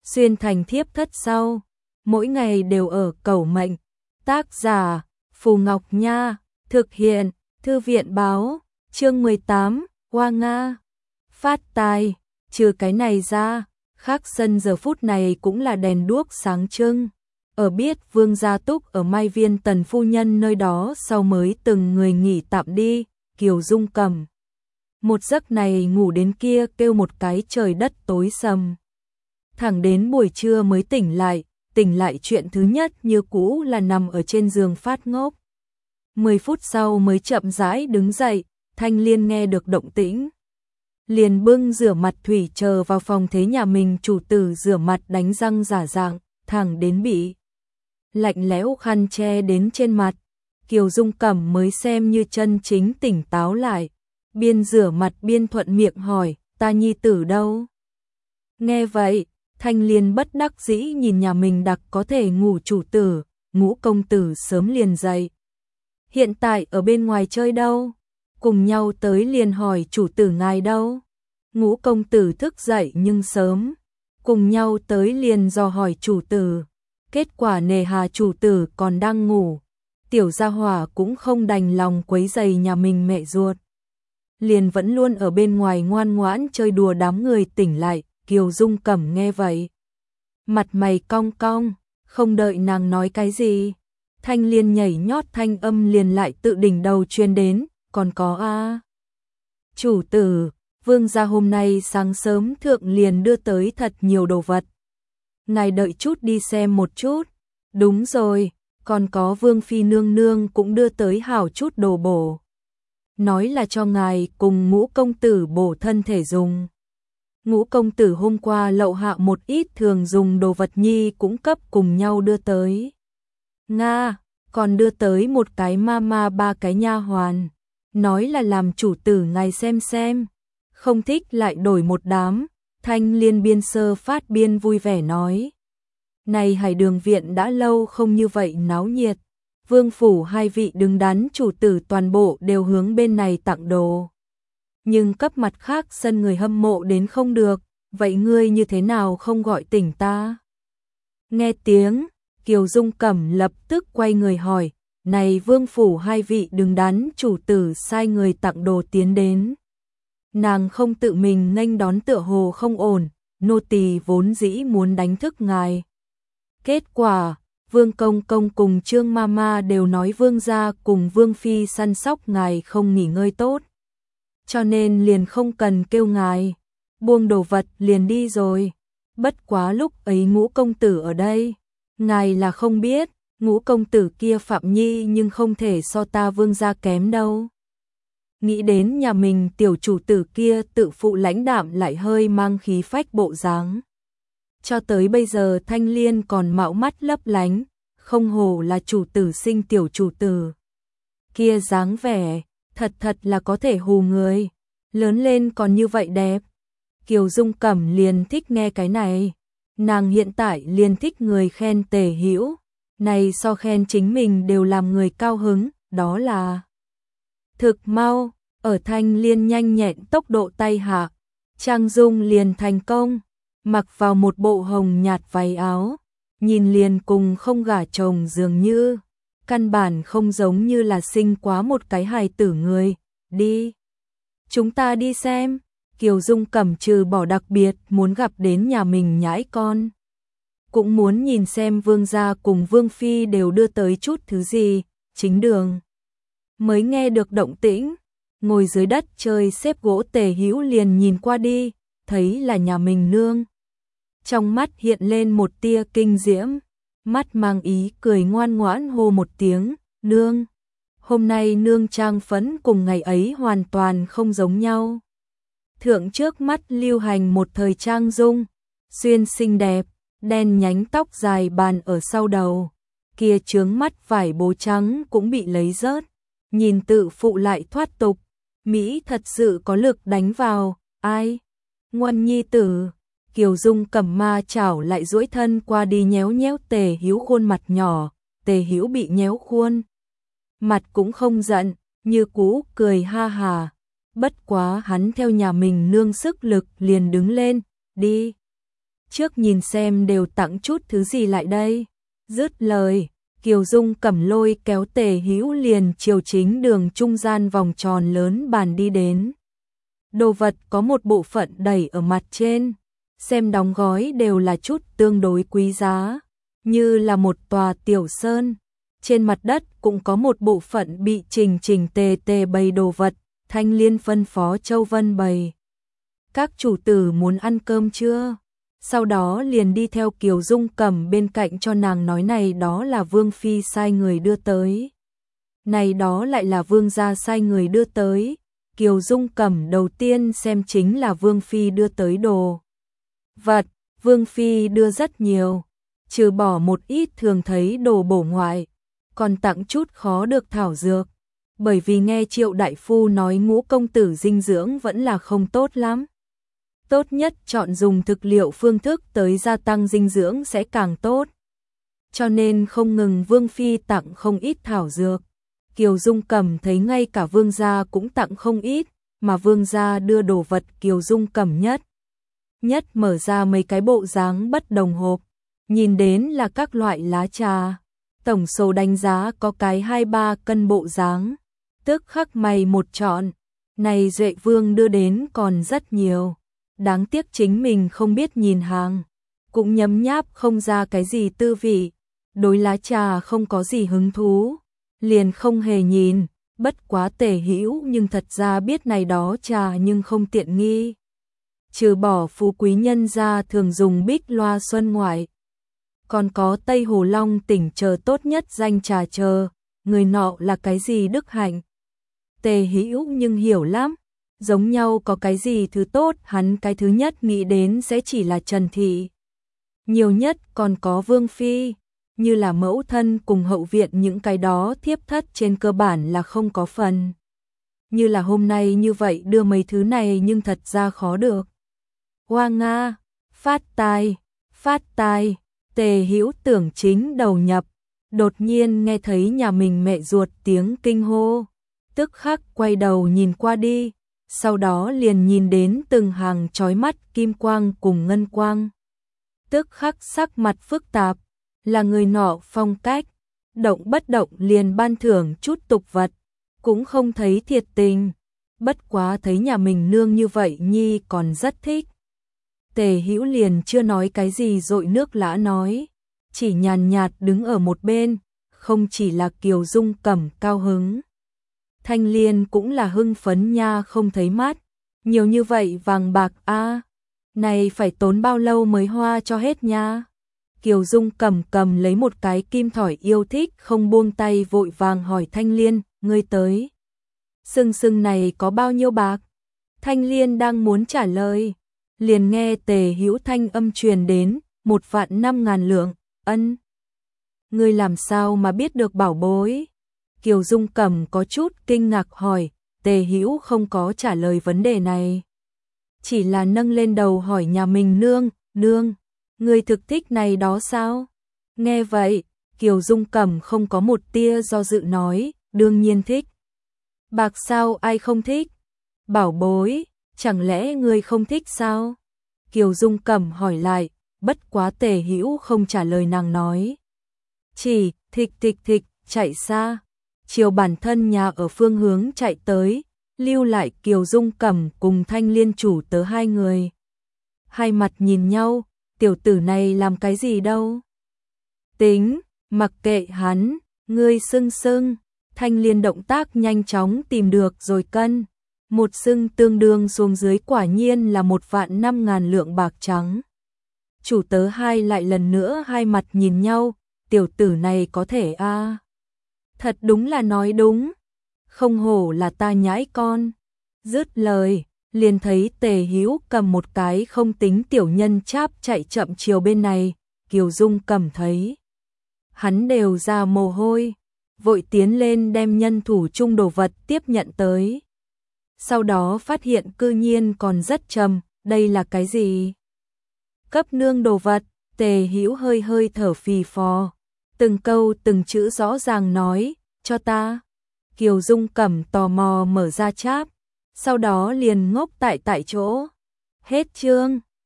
xuyên thành thiếp thất sau, mỗi ngày đều ở cầu mệnh. Tác giả Phù Ngọc Nha, thực hiện Thư viện báo, chương 18, Hoa Nga. Phát tài, trừ cái này ra, khác sân giờ phút này cũng là đèn đuốc sáng trưng. Ở biết Vương Gia Túc ở Mai Viên Tần phu nhân nơi đó sau mới từng người nghỉ tạm đi, Kiều Dung Cẩm. Một giấc này ngủ đến kia kêu một cái trời đất tối sầm. Thẳng đến buổi trưa mới tỉnh lại chuyện thứ nhất như cũ là nằm ở trên giường phát ngốc. 10 phút sau mới chậm rãi đứng dậy, Thanh Liên nghe được động tĩnh. Liền bưng rửa mặt thủy chờ vào phòng thấy nhà mình chủ tử rửa mặt đánh răng giả dạng, thẳng đến bị lạnh lẽo khăn che đến trên mặt. Kiều Dung Cẩm mới xem như chân chính tỉnh táo lại, biên rửa mặt biên thuận miệng hỏi, ta nhi tử đâu? Nghe vậy, Thanh Liên bất đắc dĩ nhìn nhà mình đặc có thể ngủ chủ tử, Ngũ công tử sớm liền dậy. Hiện tại ở bên ngoài chơi đâu? Cùng nhau tới liền hỏi chủ tử ngài đâu? Ngũ công tử thức dậy nhưng sớm, cùng nhau tới liền dò hỏi chủ tử. Kết quả nề hà chủ tử còn đang ngủ, tiểu gia hỏa cũng không đành lòng quấy rầy nhà mình mẹ ruột. Liền vẫn luôn ở bên ngoài ngoan ngoãn chơi đùa đám người tỉnh lại. Kiều Dung Cẩm nghe vậy, mặt mày cong cong, không đợi nàng nói cái gì, Thanh Liên nhảy nhót thanh âm liền lại tự đỉnh đầu truyền đến, còn có a. Chủ tử, Vương gia hôm nay sáng sớm thượng liền đưa tới thật nhiều đồ vật. Ngài đợi chút đi xem một chút. Đúng rồi, còn có Vương phi nương nương cũng đưa tới hảo chút đồ bổ. Nói là cho ngài cùng Ngũ công tử bổ thân thể dùng. Ngũ công tử hôm qua lậu hạ một ít thường dùng đồ vật nhi cũng cấp cùng nhau đưa tới. Nga, còn đưa tới một cái mama 3 cái nha hoàn. Nói là làm chủ tử ngài xem. Không thích lại đổi một đám. Thanh Liên biên sơ phát biên vui vẻ nói. Này Hải Đường viện đã lâu không như vậy náo nhiệt. Vương phủ hai vị đứng đắn chủ tử toàn bộ đều hướng bên này tặng đồ. Nhưng cấp mặt khác sân người hâm mộ đến không được, vậy ngươi như thế nào không gọi tỉnh ta? Nghe tiếng, Kiều Dung Cẩm lập tức quay người hỏi, này Vương phủ hai vị đứng đắn chủ tử sai người tặng đồ tiến đến. Nàng không tự mình nghênh đón tựa hồ không ổn, nô tỳ vốn dĩ muốn đánh thức ngài. Kết quả, Vương công công cùng Trương mama đều nói Vương gia cùng Vương phi săn sóc ngài không nghỉ ngơi tốt. Cho nên liền không cần kêu ngài, buông đồ vật liền đi rồi. Bất quá lúc ấy Ngũ công tử ở đây, ngài là không biết, Ngũ công tử kia Phạm Nhi nhưng không thể so ta Vương gia kém đâu. Nghĩ đến nhà mình tiểu chủ tử kia tự phụ lãnh đạm lại hơi mang khí phách bộ dáng. Cho tới bây giờ Thanh Liên còn mạo mắt lấp lánh, không hổ là chủ tử sinh tiểu chủ tử. Kia dáng vẻ, thật là có thể hù người, lớn lên còn như vậy đẹp. Kiều Dung Cẩm liền thích nghe cái này, nàng hiện tại liền thích người khen Tề Hữu, này so khen chính mình đều làm người cao hứng, đó là thực mau, ở Thanh Liên nhanh nhẹn tốc độ tay hạ, Trang Dung liền thành công, mặc vào một bộ hồng nhạt váy áo, nhìn liền cùng không gả chồng dường như, căn bản không giống như là sinh quá một cái hài tử người, đi. Chúng ta đi xem, Kiều Dung Cẩm trừ bỏ đặc biệt muốn gặp đến nhà mình nhãi con. Cũng muốn nhìn xem Vương gia cùng Vương phi đều đưa tới chút thứ gì, chính đường. Mới nghe được động tĩnh, ngồi dưới đất chơi xếp gỗ Tề Hữu liền nhìn qua đi, thấy là nhà mình nương. Trong mắt hiện lên một tia kinh diễm, mắt mang ý cười ngoan ngoãn hô một tiếng, nương. Hôm nay nương trang phấn cùng ngày ấy hoàn toàn không giống nhau. Thượng trước mắt lưu hành một thời trang dung, xuyên xinh đẹp, đen nhánh tóc dài bàn ở sau đầu. Kia chướng mắt vải bố trắng cũng bị lấy rớt, nhìn tự phụ lại thoát tục. Mỹ thật sự có lực đánh vào, ai? Ngoan nhi tử. Kiều Dung Cẩm ma chảo lại duỗi thân qua đi nhéo nhéo Tề Hữu khuôn mặt nhỏ, Tề Hữu bị nhéo khuôn. Mặt cũng không giận, như cũ cười ha hà. Bất quá hắn theo nhà mình nương sức lực liền đứng lên, đi. trước nhìn xem đều tặng chút thứ gì lại đây. Dứt lời, Kiều Dung Cẩm lôi kéo Tề Hữu liền chiều chính đường trung gian vòng tròn lớn bàn đi đến. Đồ vật có một bộ phận đẩy ở mặt trên, xem đóng gói đều là chút tương đối quý giá, như là một tòa tiểu sơn. Trên mặt đất cũng có một bộ phận bị chỉnh chỉnh tề tề bày đồ vật, Thanh Liên phân phó Châu Vân bày. Các chủ tử muốn ăn cơm chưa? Sau đó liền đi theo Kiều Dung Cẩm bên cạnh cho nàng nói này đó là Vương Phi sai người đưa tới. Này đó lại là Vương gia sai người đưa tới. Kiều Dung Cẩm đầu tiên xem chính là Vương Phi đưa tới đồ vật. Vương Phi đưa rất nhiều, trừ bỏ một ít thường thấy đồ bổ ngoại, còn tặng chút khó được thảo dược. Bởi vì nghe Triệu đại phu nói Ngũ công tử dinh dưỡng vẫn là không tốt lắm. Tốt nhất chọn dùng thực liệu phương thức tới gia tăng dinh dưỡng sẽ càng tốt. Cho nên không ngừng Vương Phi tặng không ít thảo dược. Kiều Dung Cẩm thấy ngay cả Vương gia cũng tặng không ít, mà Vương gia đưa đồ vật Kiều Dung Cẩm nhất mở ra mấy cái bộ dáng bất đồng hộp, nhìn đến là các loại lá trà. Tổng số đánh giá có cái 2-3 cân bộ dáng, tức khắc mày một chọn. Này Duệ Vương đưa đến còn rất nhiều, đáng tiếc chính mình không biết nhìn hàng, cũng nhấm nháp không ra cái gì tư vị, đối lá trà không có gì hứng thú, liền không hề nhìn. Bất quá Tề Hữu nhưng thật ra biết này đó trà nhưng không tiện nghi. Trừ bỏ phú quý nhân gia thường dùng bích loa xuân ngoại, còn có Tây Hồ Long tỉnh chờ tốt nhất danh trà chờ, người nọ là cái gì đức hạnh. Tề Hữu nhưng hiểu lắm, giống nhau có cái gì thứ tốt hắn cái thứ nhất nghĩ đến sẽ chỉ là Trần Thị. Nhiều nhất còn có Vương Phi, như là mẫu thân cùng hậu viện những cái đó thiếp thất trên cơ bản là không có phần. Như là hôm nay như vậy đưa mấy thứ này nhưng thật ra khó được. Hoa Nga, phát tai, Tề Hữu tưởng chính đầu nhập, đột nhiên nghe thấy nhà mình mẹ ruột tiếng kinh hô, tức khắc quay đầu nhìn qua đi, sau đó liền nhìn đến từng hàng chói mắt kim quang cùng ngân quang. Tức khắc sắc mặt phức tạp, là người nọ phong cách, động bất động liền ban thưởng chút tục vật, cũng không thấy thiệt tình, bất quá thấy nhà mình nương như vậy nhi còn rất thích. Tề Hữu liền chưa nói cái gì dội nước lã nói, chỉ nhàn nhạt đứng ở một bên, không chỉ là Kiều Dung Cẩm cao hứng. Thanh Liên cũng là hưng phấn nha không thấy mát, nhiều như vậy vàng bạc a, này phải tốn bao lâu mới hoa cho hết nha. Kiều Dung cầm lấy một cái kim thỏi yêu thích không buông tay vội vàng hỏi Thanh Liên, ngươi tới. Sưng này có bao nhiêu bạc? Thanh Liên đang muốn trả lời, liền nghe Tề Hữu thanh âm truyền đến, 1.500.000 lượng, ân. Ngươi làm sao mà biết được bảo bối? Kiều Dung Cẩm có chút kinh ngạc hỏi, Tề Hữu không có trả lời vấn đề này. Chỉ là nâng lên đầu hỏi nhà mình nương, ngươi thực thích này đó sao? Nghe vậy, Kiều Dung Cẩm không có một tia do dự nói, đương nhiên thích. Bạc sao ai không thích? Bảo bối, chẳng lẽ ngươi không thích sao? Kiều Dung Cẩm hỏi lại, bất quá Tề Hữu không trả lời nàng nói. Chỉ thịch chạy xa, chiều bản thân nhà ở phương hướng chạy tới, lưu lại Kiều Dung Cẩm cùng Thanh Liên chủ tớ hai người. Hai mặt nhìn nhau, tiểu tử này làm cái gì đâu? Tính, mặc kệ hắn, ngươi sưng, Thanh Liên động tác nhanh chóng tìm được rồi cân. Một sưng tương đương xuống dưới quả nhiên là 1.500.000 lượng bạc trắng. Chủ tớ hai lại lần nữa hai mặt nhìn nhau, tiểu tử này có thể a, thật đúng là nói đúng, không hổ là ta nhãi con. Dứt lời, liền thấy Tề Hữu cầm một cái không tính tiểu nhân cháp chạy chậm chiều bên này, Kiều Dung Cẩm thấy. Hắn đều ra mồ hôi, vội tiến lên đem nhân thủ chung đồ vật tiếp nhận tới. Sau đó phát hiện cư nhiên còn rất trầm, đây là cái gì? Cấp nương đồ vật, Tề Hữu hơi thở phì phò, từng câu từng chữ rõ ràng nói, cho ta. Kiều Dung Cẩm tò mò mở ra cháp, sau đó liền ngốc tại chỗ. Hết chương.